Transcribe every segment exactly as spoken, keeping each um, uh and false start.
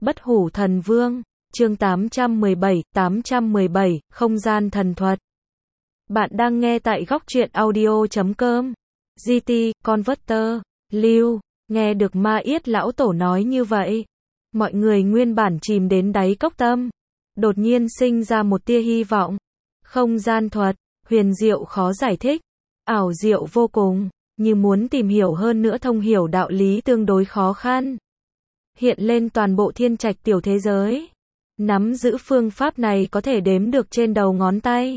Bất hủ thần vương, chương tám trăm mười bảy, tám trăm mười bảy, không gian thần thuật. Bạn đang nghe tại góc truyện audio chấm com. giê tê, Converter, Lưu, nghe được Ma Yết lão tổ nói như vậy. Mọi người nguyên bản chìm đến đáy cốc tâm. Đột nhiên sinh ra một tia hy vọng. Không gian thuật, huyền diệu khó giải thích. Ảo diệu vô cùng, như muốn tìm hiểu hơn nữa thông hiểu đạo lý tương đối khó khăn. Hiện lên toàn bộ thiên trạch tiểu thế giới. Nắm giữ phương pháp này có thể đếm được trên đầu ngón tay.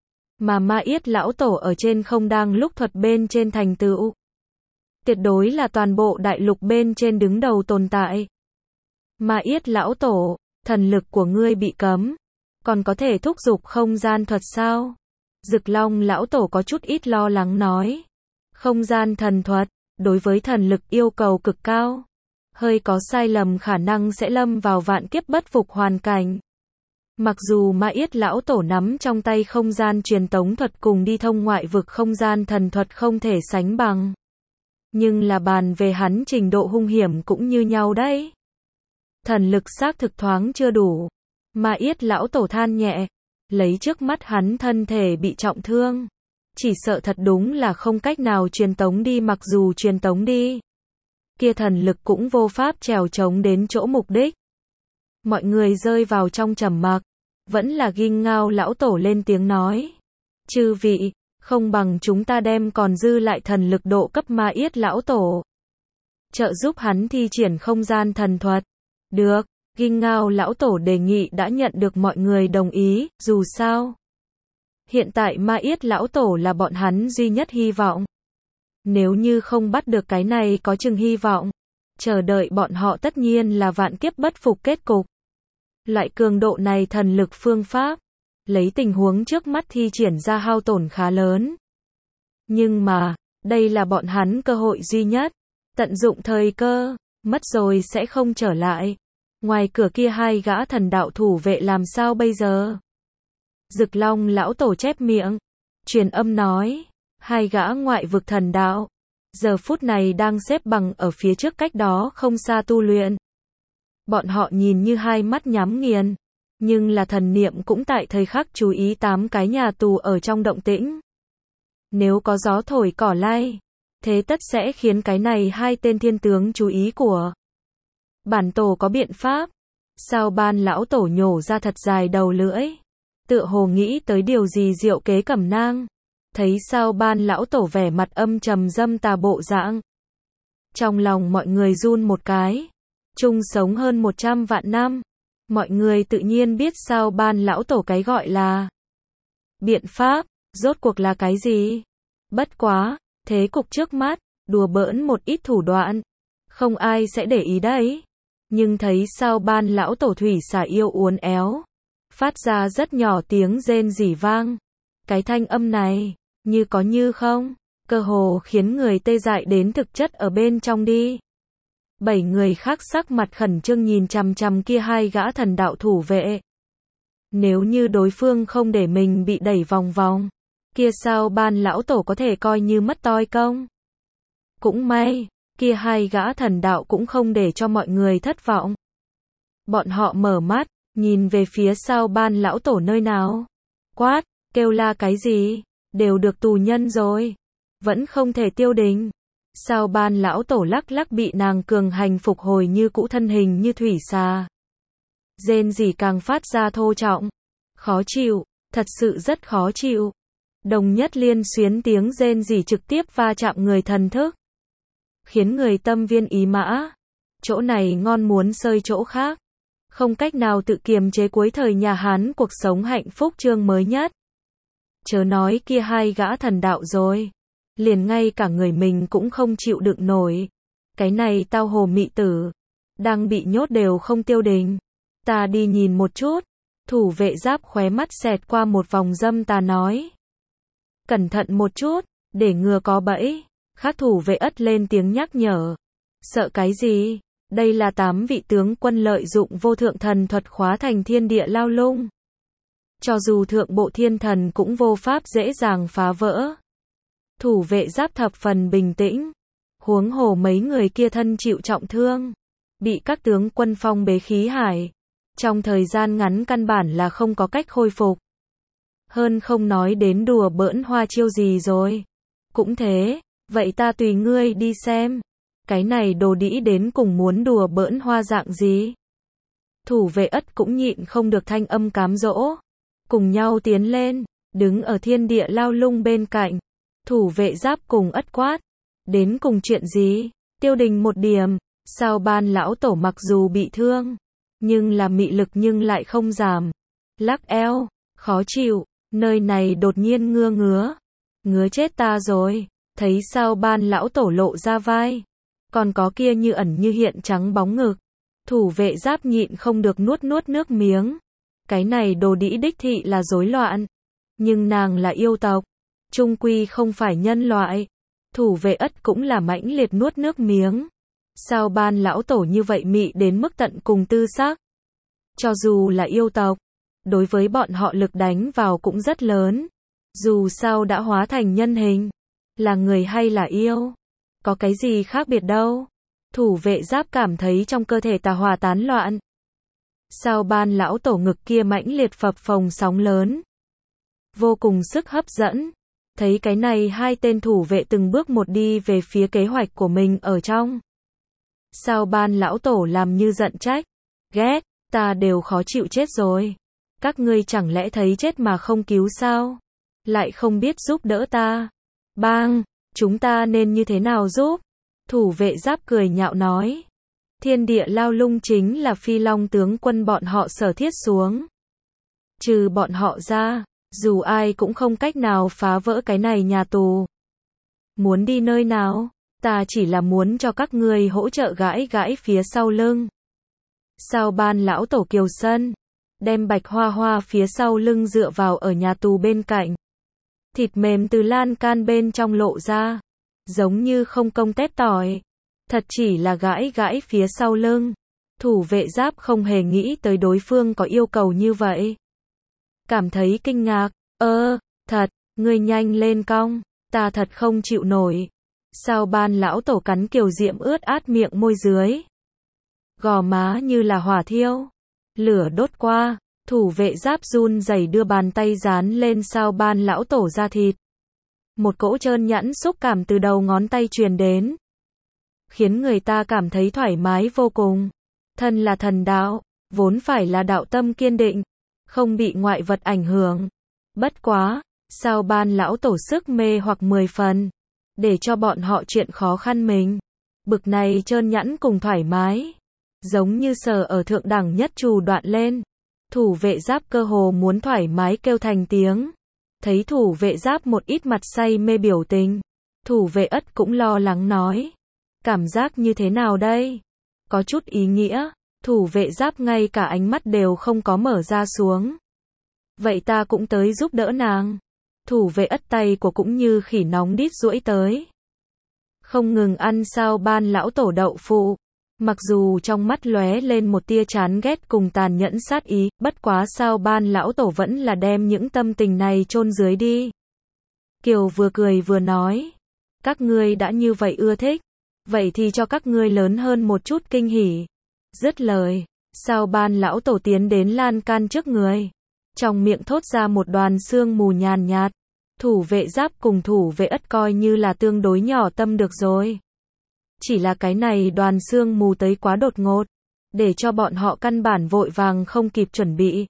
Mà Ma Yết lão tổ ở trên không đang lúc thuật bên trên thành tựu. Tuyệt đối là toàn bộ đại lục bên trên đứng đầu tồn tại. Ma Yết lão tổ, thần lực của ngươi bị cấm. Còn có thể thúc giục không gian thuật sao? Dực Long lão tổ có chút ít lo lắng nói. Không gian thần thuật, đối với thần lực yêu cầu cực cao. Hơi có sai lầm khả năng sẽ lâm vào vạn kiếp bất phục hoàn cảnh. Mặc dù Ma Yết lão tổ nắm trong tay không gian truyền tống thuật cùng đi thông ngoại vực không gian thần thuật không thể sánh bằng. Nhưng là bàn về hắn trình độ hung hiểm cũng như nhau đấy. Thần lực xác thực thoáng chưa đủ. Ma Yết lão tổ than nhẹ. Lấy trước mắt hắn thân thể bị trọng thương. Chỉ sợ thật đúng là không cách nào truyền tống đi, mặc dù truyền tống đi. Kia thần lực cũng vô pháp trèo trống đến chỗ mục đích. Mọi người rơi vào trong trầm mặc. Vẫn là Ghinh Ngao lão tổ lên tiếng nói. Chư vị, không bằng chúng ta đem còn dư lại thần lực độ cấp Ma Yết lão tổ. Trợ giúp hắn thi triển không gian thần thuật. Được, Ghinh Ngao lão tổ đề nghị đã nhận được mọi người đồng ý, dù sao. Hiện tại Ma Yết lão tổ là bọn hắn duy nhất hy vọng. Nếu như không bắt được cái này có chừng hy vọng. Chờ đợi bọn họ tất nhiên là vạn kiếp bất phục kết cục. Loại cường độ này thần lực phương pháp. Lấy tình huống trước mắt thi triển ra hao tổn khá lớn. Nhưng mà, đây là bọn hắn cơ hội duy nhất. Tận dụng thời cơ, mất rồi sẽ không trở lại. Ngoài cửa kia hai gã thần đạo thủ vệ làm sao bây giờ? Dực Long lão tổ chép miệng. Truyền âm nói. Hai gã ngoại vực thần đạo. Giờ phút này đang xếp bằng ở phía trước cách đó không xa tu luyện. Bọn họ nhìn như hai mắt nhắm nghiền. Nhưng là thần niệm cũng tại thời khắc chú ý tám cái nhà tù ở trong động tĩnh. Nếu có gió thổi cỏ lay. Thế tất sẽ khiến cái này hai tên thiên tướng chú ý của. Bản tổ có biện pháp. Sao Ban lão tổ nhổ ra thật dài đầu lưỡi. Tựa hồ nghĩ tới điều gì diệu kế cẩm nang. Thấy Sao Ban lão tổ vẻ mặt âm trầm dâm tà bộ dạng. Trong lòng mọi người run một cái. Chung sống hơn một trăm vạn năm. Mọi người tự nhiên biết Sao Ban lão tổ cái gọi là biện pháp, rốt cuộc là cái gì. Bất quá, thế cục trước mắt, đùa bỡn một ít thủ đoạn. Không ai sẽ để ý đấy. Nhưng thấy Sao Ban lão tổ thủy xà yêu uốn éo. Phát ra rất nhỏ tiếng rên rỉ vang. Cái thanh âm này, như có như không, cơ hồ khiến người tê dại đến thực chất ở bên trong đi. Bảy người khác sắc mặt khẩn trương nhìn chằm chằm kia hai gã thần đạo thủ vệ. Nếu như đối phương không để mình bị đẩy vòng vòng, kia Sao Ban lão tổ có thể coi như mất toi công. Cũng may, kia hai gã thần đạo cũng không để cho mọi người thất vọng. Bọn họ mở mắt, nhìn về phía Sao Ban lão tổ nơi nào. Quát, kêu la cái gì, đều được tù nhân rồi. Vẫn không thể tiêu đình. Sao Ban lão tổ lắc lắc bị nàng cường hành phục hồi như cũ thân hình như thủy xà. Rên rỉ càng phát ra thô trọng. Khó chịu, thật sự rất khó chịu. Đồng nhất liên xuyến tiếng rên rỉ trực tiếp va chạm người thần thức. Khiến người tâm viên ý mã. Chỗ này ngon muốn sơi chỗ khác. Không cách nào tự kiềm chế cuối thời nhà Hán cuộc sống hạnh phúc chương mới nhất. Chớ nói kia hai gã thần đạo rồi. Liền ngay cả người mình cũng không chịu đựng nổi. Cái này tao hồ mị tử. Đang bị nhốt đều không tiêu đình. Ta đi nhìn một chút. Thủ vệ giáp khóe mắt xẹt qua một vòng dâm tà nói. Cẩn thận một chút, để ngừa có bẫy. Khác thủ vệ ất lên tiếng nhắc nhở. Sợ cái gì? Đây là tám vị tướng quân lợi dụng vô thượng thần thuật khóa thành thiên địa lao lung. Cho dù thượng bộ thiên thần cũng vô pháp dễ dàng phá vỡ. Thủ vệ giáp thập phần bình tĩnh. Huống hồ mấy người kia thân chịu trọng thương. bị các tướng quân phong bế khí hải. Trong thời gian ngắn căn bản là không có cách khôi phục. Hơn không nói đến đùa bỡn hoa chiêu gì rồi. Cũng thế, vậy ta tùy ngươi đi xem. Cái này đồ đĩ đến cùng muốn đùa bỡn hoa dạng gì? Thủ vệ Ất cũng nhịn không được thanh âm cám dỗ. Cùng nhau tiến lên, đứng ở thiên địa lao lung bên cạnh. Thủ vệ Giáp cùng Ất quát. Đến cùng chuyện gì? Tiêu Đình một điểm, Sao Ban lão tổ mặc dù bị thương, nhưng là mị lực nhưng lại không giảm. Lắc eo, khó chịu, nơi này đột nhiên ngứa ngứa. Ngứa chết ta rồi, thấy Sao Ban lão tổ lộ ra vai. Còn có kia như ẩn như hiện trắng bóng ngực. Thủ vệ Giáp nhịn không được nuốt nuốt nước miếng. Cái này đồ đĩ đích thị là rối loạn. Nhưng nàng là yêu tộc, chung quy không phải nhân loại. Thủ vệ Ất cũng là mãnh liệt nuốt nước miếng. Sao Ban lão tổ như vậy mị đến mức tận cùng tư xác. Cho dù là yêu tộc, đối với bọn họ lực đánh vào cũng rất lớn. Dù sao đã hóa thành nhân hình, là người hay là yêu, có cái gì khác biệt đâu. Thủ vệ Giáp cảm thấy trong cơ thể tà hỏa tán loạn. Sao Ban lão tổ ngực kia mãnh liệt phập phồng sóng lớn, vô cùng sức hấp dẫn. Thấy cái này hai tên thủ vệ từng bước một đi về phía kế hoạch của mình ở trong. Sao Ban lão tổ làm như giận trách. Ghét, ta đều khó chịu chết rồi. Các ngươi chẳng lẽ thấy chết mà không cứu sao? Lại không biết giúp đỡ ta. Bang, chúng ta nên như thế nào giúp? Thủ vệ Giáp cười nhạo nói. Thiên địa lao lung chính là Phi Long tướng quân bọn họ sở thiết xuống. Trừ bọn họ ra, dù ai cũng không cách nào phá vỡ cái này nhà tù. Muốn đi nơi nào? Ta chỉ là muốn cho các ngươi hỗ trợ gãi gãi phía sau lưng. Sao Ban lão tổ kiều sân, đem Bạch Hoa Hoa phía sau lưng dựa vào ở nhà tù bên cạnh. Thịt mềm từ lan can bên trong lộ ra, giống như không công tép tỏi. Thật chỉ là gãi gãi phía sau lưng. Thủ vệ Giáp không hề nghĩ tới đối phương có yêu cầu như vậy. Cảm thấy kinh ngạc, ơ, thật, ngươi nhanh lên cong, ta thật không chịu nổi. Sao Ban lão tổ cắn kiều diễm ướt át miệng môi dưới. Gò má như là hỏa thiêu, lửa đốt qua, thủ vệ Giáp run rẩy đưa bàn tay dán lên Sao Ban lão tổ da thịt. Một cỗ trơn nhẵn xúc cảm từ đầu ngón tay truyền đến, khiến người ta cảm thấy thoải mái vô cùng. Thân là thần đạo, vốn phải là đạo tâm kiên định, không bị ngoại vật ảnh hưởng. Bất quá, Sao Ban lão tổ sức mê hoặc mười phần, để cho bọn họ chuyện khó khăn mình. Bực này trơn nhẵn cùng thoải mái, giống như sờ ở thượng đẳng nhất trù đoạn lên. Thủ vệ Giáp cơ hồ muốn thoải mái kêu thành tiếng. Thấy thủ vệ Giáp một ít mặt say mê biểu tình, thủ vệ Ất cũng lo lắng nói. Cảm giác như thế nào đây? Có chút ý nghĩa. Thủ vệ Giáp ngay cả ánh mắt đều không có mở ra xuống. Vậy ta cũng tới giúp đỡ nàng. Thủ vệ Ất tay của cũng như khỉ nóng đít duỗi tới. Không ngừng ăn Sao Ban lão tổ đậu phụ. Mặc dù trong mắt lóe lên một tia chán ghét cùng tàn nhẫn sát ý, bất quá Sao Ban lão tổ vẫn là đem những tâm tình này chôn dưới đi. Kiều vừa cười vừa nói. Các ngươi đã như vậy ưa thích, vậy thì cho các ngươi lớn hơn một chút kinh hỉ. Dứt lời, Sao Ban lão tổ tiến đến lan can trước người. Trong miệng thốt ra một đoàn sương mù nhàn nhạt. Thủ vệ Giáp cùng thủ vệ Ất coi như là tương đối nhỏ tâm được rồi. Chỉ là cái này đoàn sương mù tới quá đột ngột, để cho bọn họ căn bản vội vàng không kịp chuẩn bị.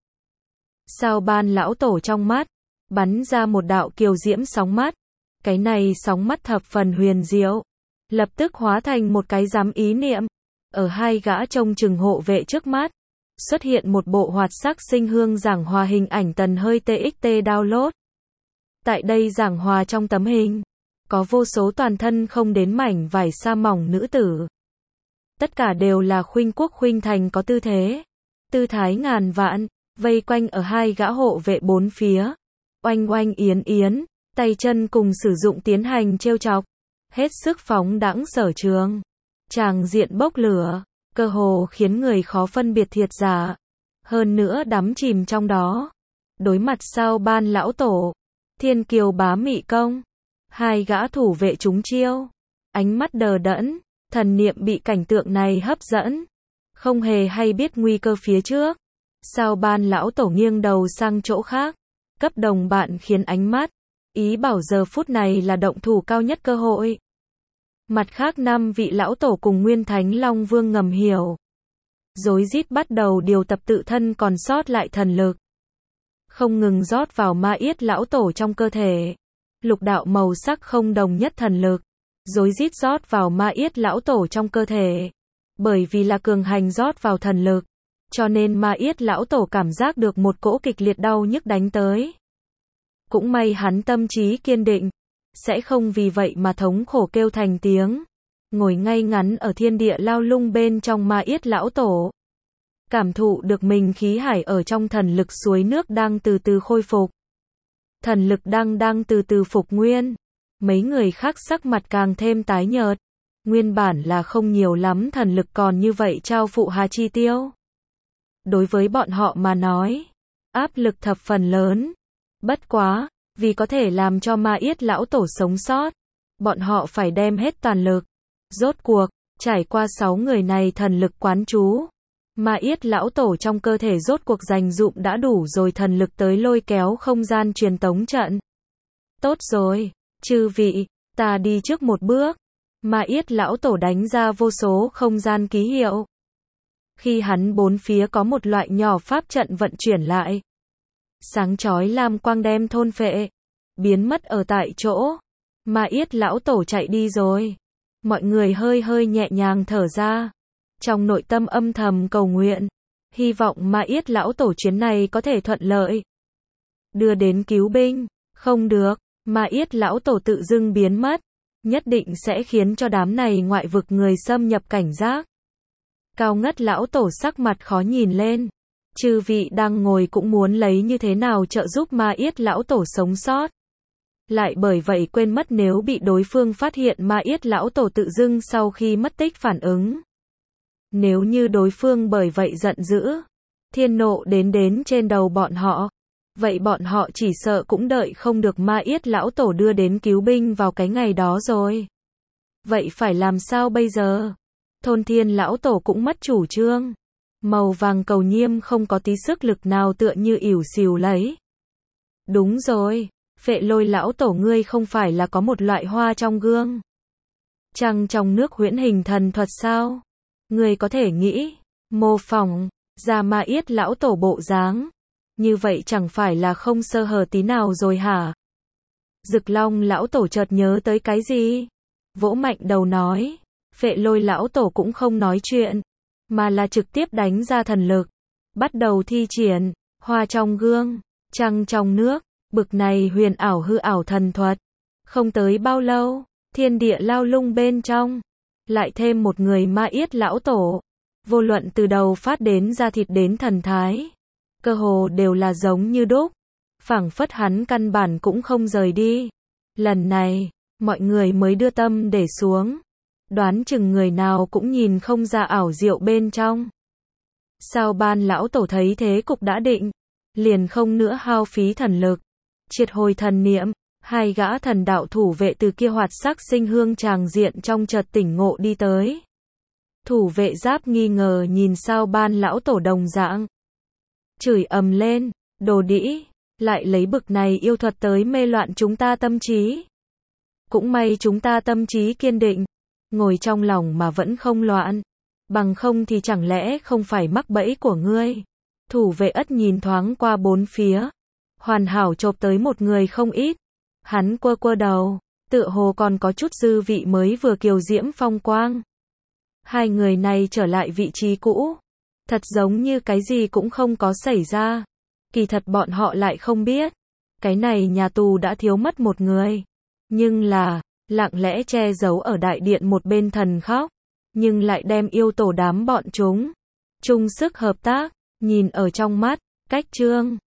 Sao Ban lão tổ trong mắt, bắn ra một đạo kiều diễm sóng mắt. Cái này sóng mắt thập phần huyền diệu, lập tức hóa thành một cái dám ý niệm. Ở hai gã trông chừng hộ vệ trước mắt, xuất hiện một bộ hoạt sắc sinh hương giảng hòa hình ảnh tần hơi tê ích tê download. Tại đây giảng hòa trong tấm hình, có vô số toàn thân không đến mảnh vải sa mỏng nữ tử. Tất cả đều là khuynh quốc khuynh thành có tư thế, tư thái ngàn vạn, vây quanh ở hai gã hộ vệ bốn phía. Oanh oanh yến yến, tay chân cùng sử dụng tiến hành trêu chọc, hết sức phóng đãng sở trường. Tràng diện bốc lửa, cơ hồ khiến người khó phân biệt thiệt giả. Hơn nữa đắm chìm trong đó. Đối mặt Sao Ban lão tổ, thiên kiều bá mị công, hai gã thủ vệ trúng chiêu, ánh mắt đờ đẫn, thần niệm bị cảnh tượng này hấp dẫn. Không hề hay biết nguy cơ phía trước. Sao Ban lão tổ nghiêng đầu sang chỗ khác, cấp đồng bạn khiến ánh mắt, ý bảo giờ phút này là động thủ cao nhất cơ hội. Mặt khác năm vị lão tổ cùng Nguyên Thánh Long Vương ngầm hiểu. Rối rít bắt đầu điều tập tự thân còn sót lại thần lực. Không ngừng rót vào Ma Yết lão tổ trong cơ thể. Lục đạo màu sắc không đồng nhất thần lực. Rối rít rót vào Ma Yết lão tổ trong cơ thể. Bởi vì là cường hành rót vào thần lực. Cho nên Ma Yết lão tổ cảm giác được một cỗ kịch liệt đau nhức đánh tới. Cũng may hắn tâm trí kiên định. Sẽ không vì vậy mà thống khổ kêu thành tiếng. Ngồi ngay ngắn ở thiên địa lao lung bên trong Ma Yết lão tổ. Cảm thụ được mình khí hải ở trong thần lực suối nước đang từ từ khôi phục. Thần lực đang đang từ từ phục nguyên. Mấy người khác sắc mặt càng thêm tái nhợt. Nguyên bản là không nhiều lắm thần lực còn như vậy trao phụ Hà Chi Tiêu. Đối với bọn họ mà nói, áp lực thập phần lớn. Bất quá, vì có thể làm cho Ma Yết lão tổ sống sót, bọn họ phải đem hết toàn lực. Rốt cuộc, trải qua sáu người này thần lực quán chú, Ma Yết lão tổ trong cơ thể rốt cuộc dành dụm đã đủ rồi thần lực tới lôi kéo không gian truyền tống trận. Tốt rồi, chư vị, ta đi trước một bước. Ma Yết lão tổ đánh ra vô số không gian ký hiệu. Khi hắn bốn phía có một loại nhỏ pháp trận vận chuyển lại. Sáng chói lam quang đem thôn phệ, biến mất ở tại chỗ. Ma Yết lão tổ chạy đi rồi. Mọi người hơi hơi nhẹ nhàng thở ra. Trong nội tâm âm thầm cầu nguyện. Hy vọng Ma Yết lão tổ chuyến này có thể thuận lợi. Đưa đến cứu binh. Không được, Ma Yết lão tổ tự dưng biến mất. Nhất định sẽ khiến cho đám này ngoại vực người xâm nhập cảnh giác. Cao ngất lão tổ sắc mặt khó nhìn lên. Chư vị đang ngồi cũng muốn lấy như thế nào trợ giúp Ma Yết lão tổ sống sót. Lại bởi vậy quên mất nếu bị đối phương phát hiện Ma Yết lão tổ tự dưng sau khi mất tích phản ứng. Nếu như đối phương bởi vậy giận dữ, thiên nộ đến đến trên đầu bọn họ, vậy bọn họ chỉ sợ cũng đợi không được Ma Yết lão tổ đưa đến cứu binh vào cái ngày đó rồi. Vậy phải làm sao bây giờ? Thôn Thiên lão tổ cũng mất chủ trương. Màu vàng cầu nhiêm không có tí sức lực nào tựa như ỉu xìu lấy. Đúng rồi, Phệ Lôi lão tổ ngươi không phải là có một loại hoa trong gương. Trăng trong nước huyễn hình thần thuật sao? Ngươi có thể nghĩ, mô phỏng, ra Ma Yết lão tổ bộ dáng. Như vậy chẳng phải là không sơ hở tí nào rồi hả? Dực Long lão tổ chợt nhớ tới cái gì? Vỗ mạnh đầu nói. Phệ Lôi lão tổ cũng không nói chuyện, mà là trực tiếp đánh ra thần lực. Bắt đầu thi triển, hoa trong gương, trăng trong nước, bực này huyền ảo hư ảo thần thuật. Không tới bao lâu, thiên địa lao lung bên trong, lại thêm một người Ma Yết lão tổ. Vô luận từ đầu phát đến ra thịt đến thần thái, cơ hồ đều là giống như đúc. Phảng phất hắn căn bản cũng không rời đi. Lần này, mọi người mới đưa tâm để xuống. Đoán chừng người nào cũng nhìn không ra ảo diệu bên trong. Sao Ban lão tổ thấy thế cục đã định, liền không nữa hao phí thần lực, triệt hồi thần niệm, hai gã thần đạo thủ vệ từ kia hoạt sắc sinh hương tràng diện trong chợt tỉnh ngộ đi tới. Thủ vệ giáp nghi ngờ nhìn Sao Ban lão tổ đồng dạng, chửi ầm lên, đồ đĩ, lại lấy bực này yêu thuật tới mê loạn chúng ta tâm trí. Cũng may chúng ta tâm trí kiên định, ngồi trong lòng mà vẫn không loạn, bằng không thì chẳng lẽ không phải mắc bẫy của ngươi. Thủ vệ ất nhìn thoáng qua bốn phía, hoàn hảo chộp tới một người không ít. Hắn quơ quơ đầu, tựa hồ còn có chút dư vị mới vừa kiều diễm phong quang. Hai người này trở lại vị trí cũ, thật giống như cái gì cũng không có xảy ra. Kỳ thật bọn họ lại không biết, cái này nhà tù đã thiếu mất một người. Nhưng là, lặng lẽ che giấu ở đại điện một bên thần khóc, nhưng lại đem yêu tổ đám bọn chúng chung sức hợp tác, nhìn ở trong mắt, cách trương